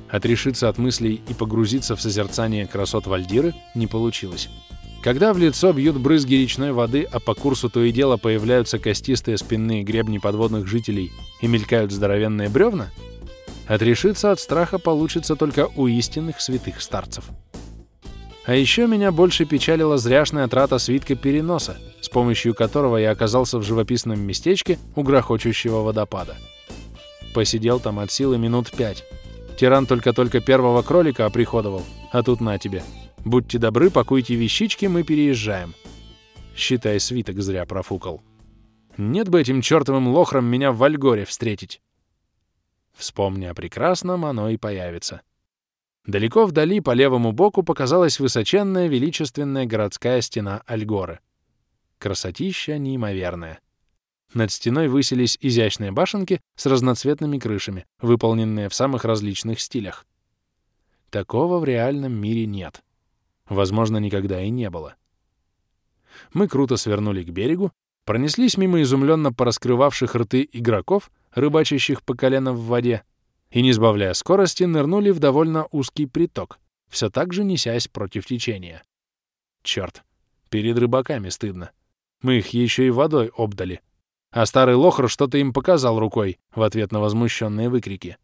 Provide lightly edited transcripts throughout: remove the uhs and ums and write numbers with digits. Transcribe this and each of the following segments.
Отрешиться от мыслей и погрузиться в созерцание красот Вальдиры не получилось. Когда в лицо бьют брызги речной воды, а по курсу то и дело появляются костистые спинные гребни подводных жителей и мелькают здоровенные бревна, отрешиться от страха получится только у истинных святых старцев. А еще меня больше печалила зряшная трата свитка переноса, с помощью которого я оказался в живописном местечке у грохочущего водопада. Посидел там от силы минут 5. Тиран только-только первого кролика оприходовал, а тут на тебе. Будьте добры, пакуйте вещички, мы переезжаем. Считай, свиток зря профукал. Нет бы этим чертовым лохрам меня в Вальгоре встретить. Вспомни о прекрасном, оно и появится. Далеко вдали по левому боку показалась высоченная величественная городская стена Альгоры. Красотища неимоверная. Над стеной высились изящные башенки с разноцветными крышами, выполненные в самых различных стилях. Такого в реальном мире нет. Возможно, никогда и не было. Мы круто свернули к берегу, пронеслись мимо изумленно пораскрывавших рты игроков, рыбачащих по колено в воде, и, не сбавляя скорости, нырнули в довольно узкий приток, все так же несясь против течения. Черт, перед рыбаками стыдно. Мы их еще и водой обдали. А старый лохр что-то им показал рукой в ответ на возмущенные выкрики.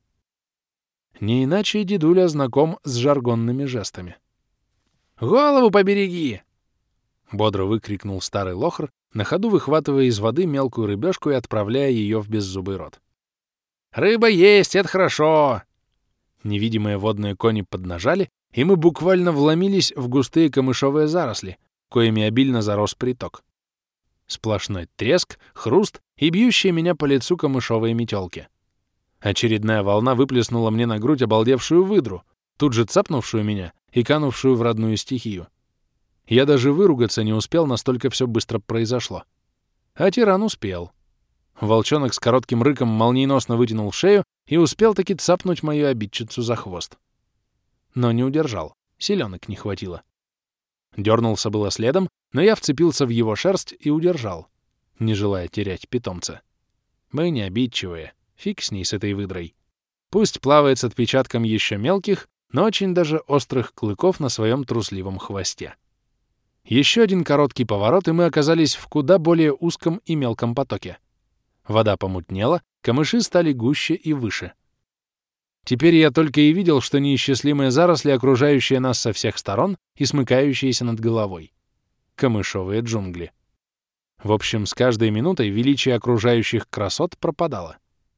Не иначе дедуля знаком с жаргонными жестами. «Голову побереги!» — бодро выкрикнул старый лохр, на ходу выхватывая из воды мелкую рыбешку и отправляя ее в беззубый рот. «Рыба есть, это хорошо!» Невидимые водные кони поднажали, и мы буквально вломились в густые камышовые заросли, коими обильно зарос приток. Сплошной треск, хруст и бьющие меня по лицу камышовые метелки. Очередная волна выплеснула мне на грудь обалдевшую выдру, тут же цапнувшую меня и канувшую в родную стихию. Я даже выругаться не успел, настолько все быстро произошло. А тиран успел. Волчонок с коротким рыком молниеносно вытянул шею и успел таки цапнуть мою обидчицу за хвост. Но не удержал, силёнок не хватило. Дёрнулся было следом, но я вцепился в его шерсть и удержал, не желая терять питомца. Мы не обидчивые, фиг с ней, с этой выдрой. Пусть плавает с отпечатком еще мелких, но очень даже острых клыков на своем трусливом хвосте. Еще один короткий поворот, и мы оказались в куда более узком и мелком потоке. Вода помутнела, камыши стали гуще и выше. Теперь я только и видел, что неисчислимые заросли, окружающие нас со всех сторон и смыкающиеся над головой. Камышовые джунгли. В общем, с каждой минутой величие окружающих красот пропадало.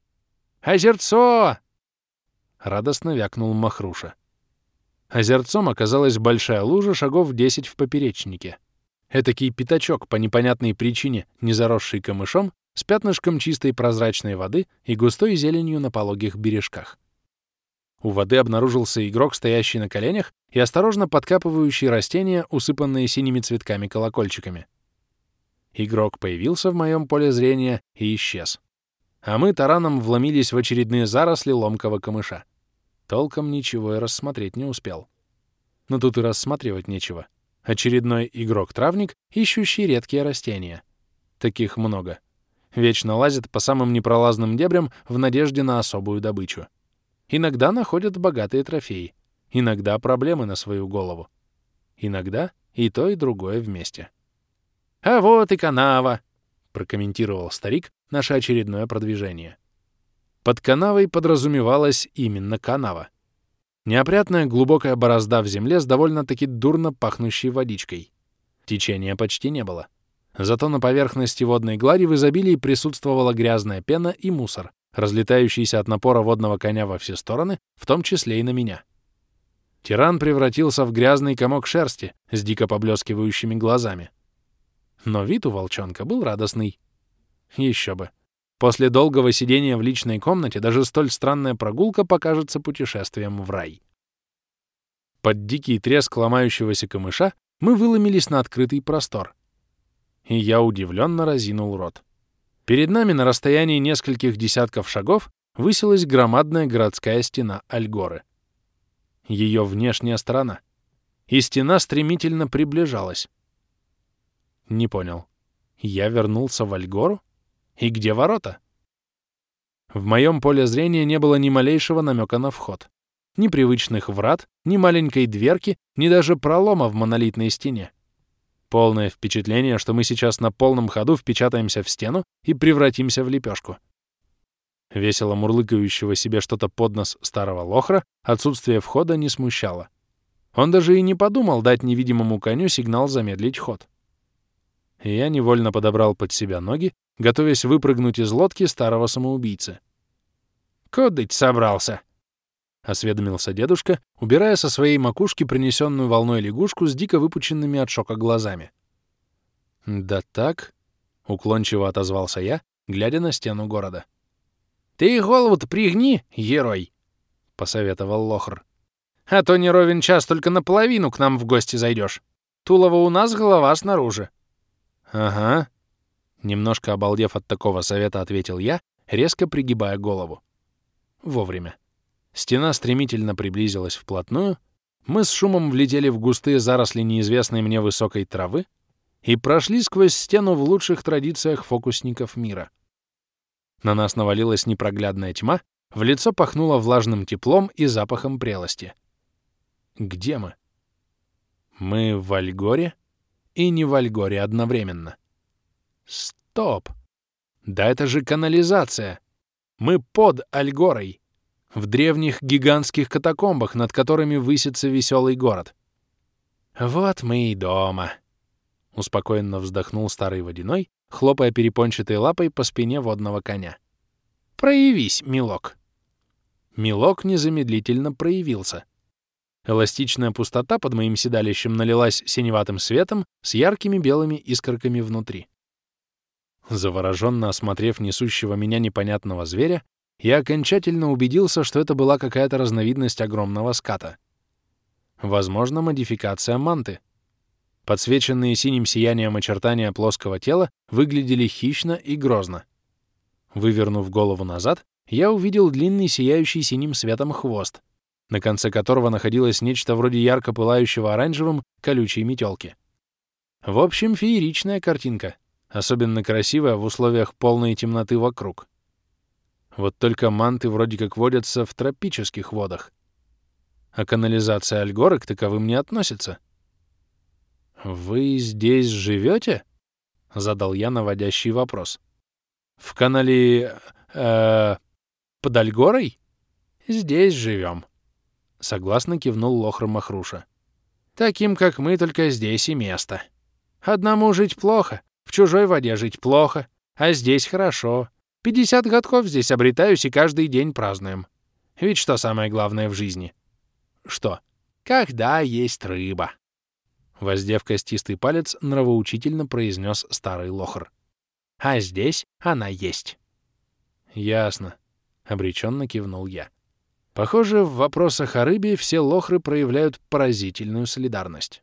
«Озерцо!» — радостно вякнул Махруша. Озерцом оказалась большая лужа шагов 10 в поперечнике. Этакий пятачок, по непонятной причине, не заросший камышом, с пятнышком чистой прозрачной воды и густой зеленью на пологих бережках. У воды обнаружился игрок, стоящий на коленях и осторожно подкапывающий растения, усыпанные синими цветками-колокольчиками. Игрок появился в моем поле зрения и исчез. А мы тараном вломились в очередные заросли ломкого камыша. Толком ничего и рассмотреть не успел. Но тут и рассматривать нечего. Очередной игрок-травник, ищущий редкие растения. Таких много. Вечно лазят по самым непролазным дебрям в надежде на особую добычу. Иногда находят богатые трофеи. Иногда проблемы на свою голову. Иногда и то, и другое вместе. «А вот и канава!» — прокомментировал старик наше очередное продвижение. Под канавой подразумевалась именно канава. Неопрятная глубокая борозда в земле с довольно-таки дурно пахнущей водичкой. Течения почти не было. Зато на поверхности водной глади в изобилии присутствовала грязная пена и мусор, разлетающийся от напора водного коня во все стороны, в том числе и на меня. Тиран превратился в грязный комок шерсти с дико поблескивающими глазами. Но вид у волчонка был радостный. Еще бы. После долгого сидения в личной комнате даже столь странная прогулка покажется путешествием в рай. Под дикий треск ломающегося камыша мы выломились на открытый простор. И я удивленно разинул рот. Перед нами на расстоянии нескольких десятков шагов высилась громадная городская стена Альгоры. Ее внешняя сторона. И стена стремительно приближалась. Не понял. Я вернулся в Альгору? И где ворота? В моем поле зрения не было ни малейшего намека на вход. ни привычных врат, ни маленькой дверки, ни даже пролома в монолитной стене. Полное впечатление, что мы сейчас на полном ходу впечатаемся в стену и превратимся в лепешку. Весело мурлыкающего себе что-то под нос старого лохра отсутствие входа не смущало. Он даже и не подумал дать невидимому коню сигнал замедлить ход. И я невольно подобрал под себя ноги, готовясь выпрыгнуть из лодки старого самоубийцы. «Кудыть собрался?» — осведомился дедушка, убирая со своей макушки принесенную волной лягушку с дико выпученными от шока глазами. «Да так», — уклончиво отозвался я, глядя на стену города. «Ты голову-то пригни, герой!» — посоветовал лохр. «А то не ровен час только наполовину к нам в гости зайдешь. Тулово у нас, голова снаружи». «Ага», — немножко обалдев от такого совета, ответил я, резко пригибая голову. Вовремя. Стена стремительно приблизилась вплотную, мы с шумом влетели в густые заросли неизвестной мне высокой травы и прошли сквозь стену в лучших традициях фокусников мира. На нас навалилась непроглядная тьма, в лицо пахнуло влажным теплом и запахом прелости. Где мы? Мы в Альгоре и не в Альгоре одновременно. Стоп! Да это же канализация! Мы под Альгорой, в древних гигантских катакомбах, над которыми высится веселый город. Вот мы и дома. Успокоенно вздохнул старый водяной, хлопая перепончатой лапой по спине водного коня. «Проявись, милок!» Милок незамедлительно проявился. Эластичная пустота под моим седалищем налилась синеватым светом с яркими белыми искорками внутри. Завороженно осмотрев несущего меня непонятного зверя, я окончательно убедился, что это была какая-то разновидность огромного ската. Возможно, модификация манты. Подсвеченные синим сиянием очертания плоского тела выглядели хищно и грозно. Вывернув голову назад, я увидел длинный сияющий синим светом хвост, на конце которого находилось нечто вроде ярко пылающего оранжевым колючей метелки. В общем, фееричная картинка, особенно красивая в условиях полной темноты вокруг. Вот только манты вроде как водятся в тропических водах, а канализация Альгоры к таковым не относится. «Вы здесь живете?» — задал я наводящий вопрос. «В канале... под Альгорой?» «Здесь живем», — согласно кивнул лохр Махруша. «Таким, как мы, только здесь и место. Одному жить плохо, в чужой воде жить плохо, а здесь хорошо. 50 годков здесь обретаюсь и каждый день празднуем. Ведь что самое главное в жизни?» «Что?» «Когда есть рыба», — воздев костистый палец, нравоучительно произнес старый лохр. «А здесь она есть». «Ясно», — обреченно кивнул я. Похоже, в вопросах о рыбе все лохры проявляют поразительную солидарность.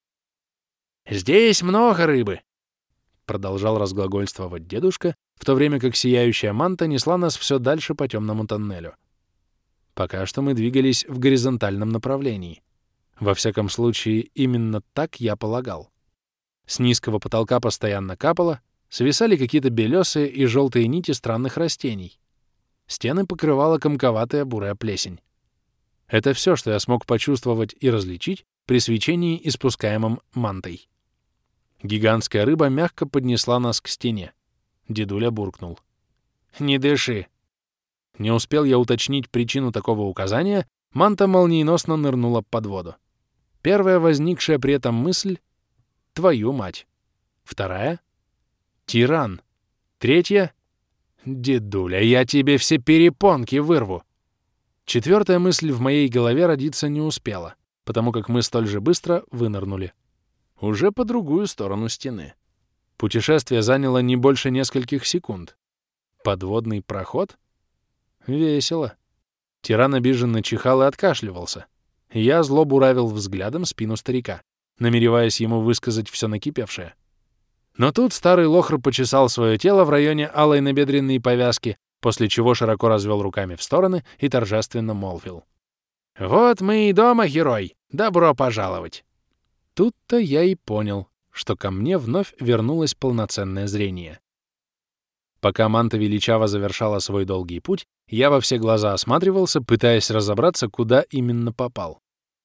«Здесь много рыбы», — продолжал разглагольствовать дедушка, в то время как сияющая манта несла нас все дальше по темному тоннелю. Пока что мы двигались в горизонтальном направлении. Во всяком случае, именно так я полагал. С низкого потолка постоянно капало, свисали какие-то белесые и желтые нити странных растений. Стены покрывала комковатая бурая плесень. Это все, что я смог почувствовать и различить при свечении, испускаемом мантой. Гигантская рыба мягко поднесла нас к стене. Дедуля буркнул: «Не дыши!» Не успел я уточнить причину такого указания, манта молниеносно нырнула под воду. Первая возникшая при этом мысль — «твою мать». Вторая — «тиран». Третья — «дедуля, я тебе все перепонки вырву». Четвертая мысль в моей голове родиться не успела, потому как мы столь же быстро вынырнули. Уже по другую сторону стены. Путешествие заняло не больше нескольких секунд. Подводный проход? Весело. Тиран обиженно чихал и откашливался. Я зло буравил взглядом спину старика, намереваясь ему высказать все накипевшее. Но тут старый лохр почесал свое тело в районе алой набедренной повязки, после чего широко развел руками в стороны и торжественно молвил: «Вот мы и дома, герой! Добро пожаловать!» Тут-то я и понял, что ко мне вновь вернулось полноценное зрение. Пока манта величаво завершала свой долгий путь, я во все глаза осматривался, пытаясь разобраться, куда именно попал.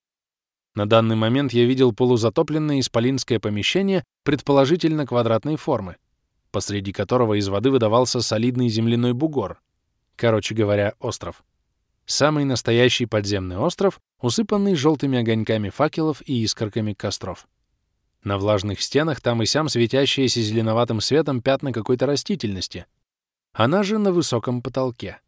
На данный момент я видел полузатопленное исполинское помещение, предположительно квадратной формы, посреди которого из воды выдавался солидный земляной бугор. Короче говоря, остров. Самый настоящий подземный остров, усыпанный желтыми огоньками факелов и искорками костров. На влажных стенах там и сям светящиеся зеленоватым светом пятна какой-то растительности. Она же на высоком потолке.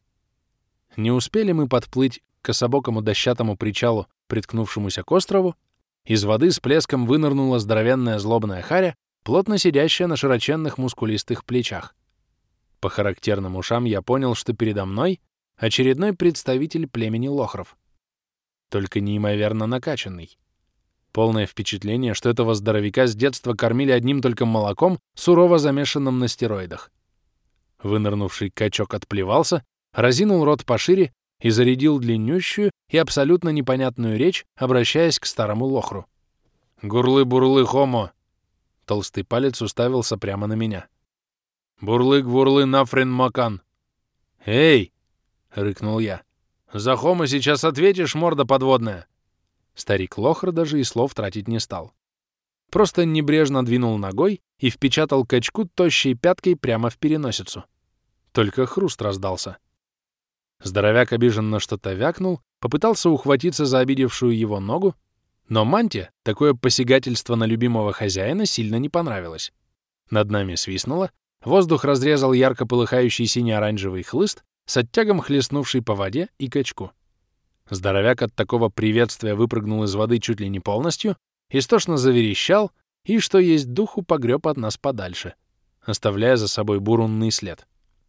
Не успели мы подплыть к кособокому дощатому причалу, приткнувшемуся к острову, из воды с плеском вынырнула здоровенная злобная харя, плотно сидящая на широченных мускулистых плечах. По характерным ушам я понял, что передо мной очередной представитель племени лохров. Только неимоверно накачанный. Полное впечатление, что этого здоровяка с детства кормили одним только молоком, сурово замешанным на стероидах. Вынырнувший качок отплевался, разинул рот пошире и зарядил длиннющую и абсолютно непонятную речь, обращаясь к старому лохру. «Гурлы-бурлы, хомо!» Толстый палец уставился прямо на меня. «Бурлы-гвурлы, нафрен макан!» «Эй!» — рыкнул я. «За хомо сейчас ответишь, морда подводная!» Старик лохр даже и слов тратить не стал. Просто небрежно двинул ногой и впечатал качку тощей пяткой прямо в переносицу. Только хруст раздался. Здоровяк обиженно что-то вякнул, попытался ухватиться за обидевшую его ногу, но манте такое посягательство на любимого хозяина сильно не понравилось. Над нами свистнуло, воздух разрезал ярко полыхающий сине-оранжевый хлыст с оттягом хлестнувший по воде и качку. Здоровяк от такого приветствия выпрыгнул из воды чуть ли не полностью, истошно заверещал и, что есть духу, погреб от нас подальше, оставляя за собой бурунный след.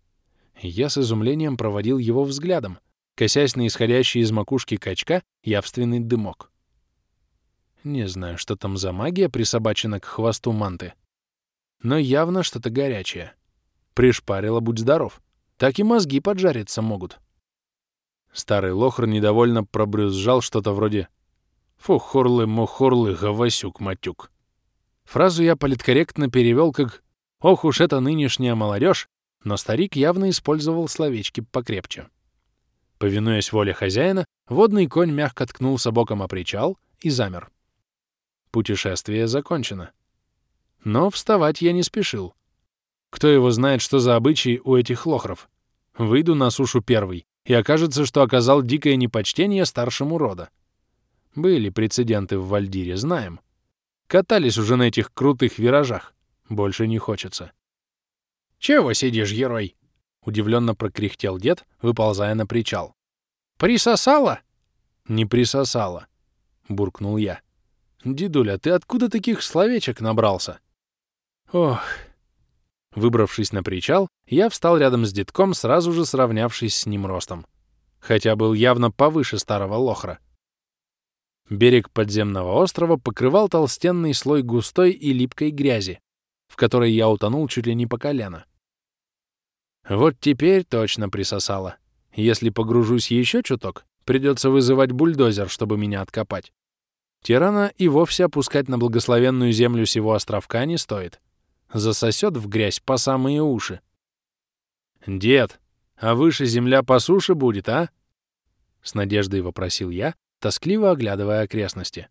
Я с изумлением проводил его взглядом, косясь на исходящий из макушки качка явственный дымок. Не знаю, что там за магия присобачена к хвосту манты, но явно что-то горячее. Пришпарило, будь здоров, так и мозги поджариться могут. Старый лохр недовольно пробрюзжал что-то вроде «Фу-хорлы-мухорлы, гавасюк-матюк». Фразу я политкорректно перевел как «Ох уж это нынешняя молодежь», но старик явно использовал словечки покрепче. Повинуясь воле хозяина, водный конь мягко ткнулся боком о причал и замер. Путешествие закончено. Но вставать я не спешил. Кто его знает, что за обычаи у этих лохров? Выйду на сушу первый, и окажется, что оказал дикое непочтение старшему рода. Были прецеденты в Вальдире, знаем. Катались уже на этих крутых виражах. Больше не хочется. «Чего сидишь, герой?» — удивленно прокряхтел дед, выползая на причал. «Присосало?» «Не присосало», — буркнул я. «Дедуля, ты откуда таких словечек набрался?» «Ох...» Выбравшись на причал, я встал рядом с детком, сразу же сравнявшись с ним ростом. Хотя был явно повыше старого лохра. Берег подземного острова покрывал толстенный слой густой и липкой грязи, в которой я утонул чуть ли не по колено. Вот теперь точно присосало. Если погружусь еще чуток, придется вызывать бульдозер, чтобы меня откопать. Тирана и вовсе опускать на благословенную землю сего островка не стоит. Засосет в грязь по самые уши. «Дед, а выше земля по суше будет, а?» С надеждой вопросил я, тоскливо оглядывая окрестности.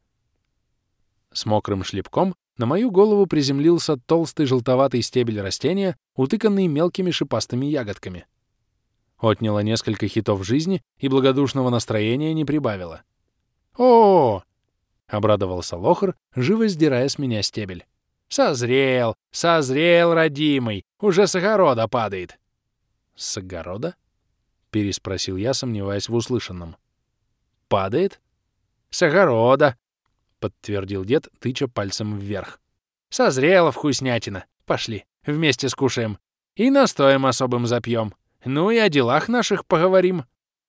С мокрым шлепком на мою голову приземлился толстый желтоватый стебель растения, утыканный мелкими шипастыми ягодками. Отняло несколько хитов жизни и благодушного настроения не прибавило. «О-о-о!» — обрадовался лохр, живо сдирая с меня стебель. «Созрел! Созрел, родимый! Уже с огорода падает!» «С огорода?» — переспросил я, сомневаясь в услышанном. «Падает?» «С огорода!» — подтвердил дед, тыча пальцем вверх. «Созрела вкуснятина! Пошли, вместе скушаем. И настоем особым запьем. Ну и о делах наших поговорим».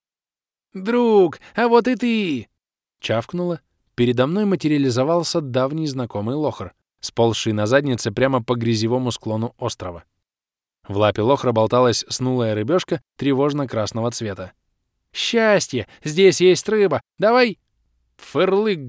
«Друг, а вот и ты!» — чавкнуло. Передо мной материализовался давний знакомый лохр, сползший на заднице прямо по грязевому склону острова. В лапе лохра болталась снулая рыбешка тревожно-красного цвета. «Счастье! Здесь есть рыба! Давай!» «Фырлык,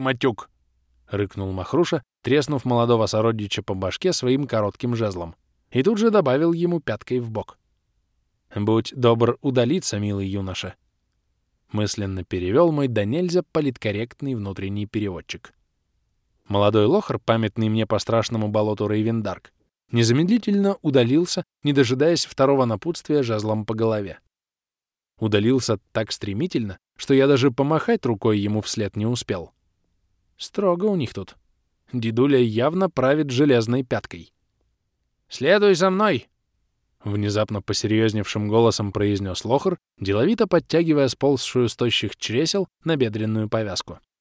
гавасюк-матюк!» — рыкнул Махруша, треснув молодого сородича по башке своим коротким жезлом. и тут же добавил ему пяткой в бок. «Будь добр удалиться, милый юноша», — мысленно перевел мой да нельзя политкорректный внутренний переводчик. Молодой лохр, памятный мне по страшному болоту Рейвендарк, незамедлительно удалился, не дожидаясь второго напутствия жезлом по голове. Удалился так стремительно, что я даже помахать рукой ему вслед не успел. Строго у них тут. Дедуля явно правит железной пяткой. «Следуй за мной!» Внезапно посерьезневшим голосом произнес лохр, деловито подтягивая сползшую с тощих чресел набедренную повязку.